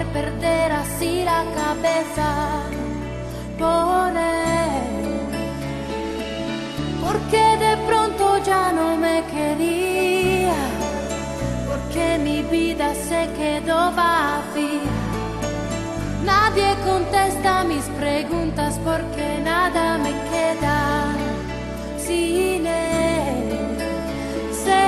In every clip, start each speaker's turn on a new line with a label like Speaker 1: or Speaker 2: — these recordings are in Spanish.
Speaker 1: perder así la cabeza por él, porque de pronto ya no me quería, porque mi vida se quedó vacía. Nadie contesta mis preguntas porque nada me queda sin él. Se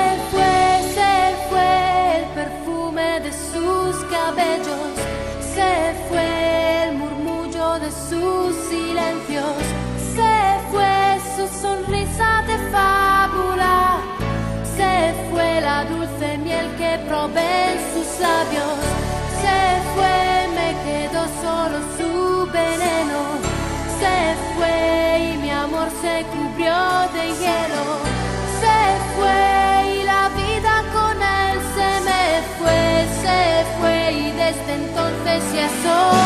Speaker 1: fue el perfume de sus cabellos, se fue el murmullo de sus silencios, se fue su sonrisa de fábula, se fue la dulce miel que probé en sus labios, se fue, me quedó solo su veneno, se fue y mi amor se cubrió de hielo, se fue y la vida con él se me fue, se fue y desde entonces ya soy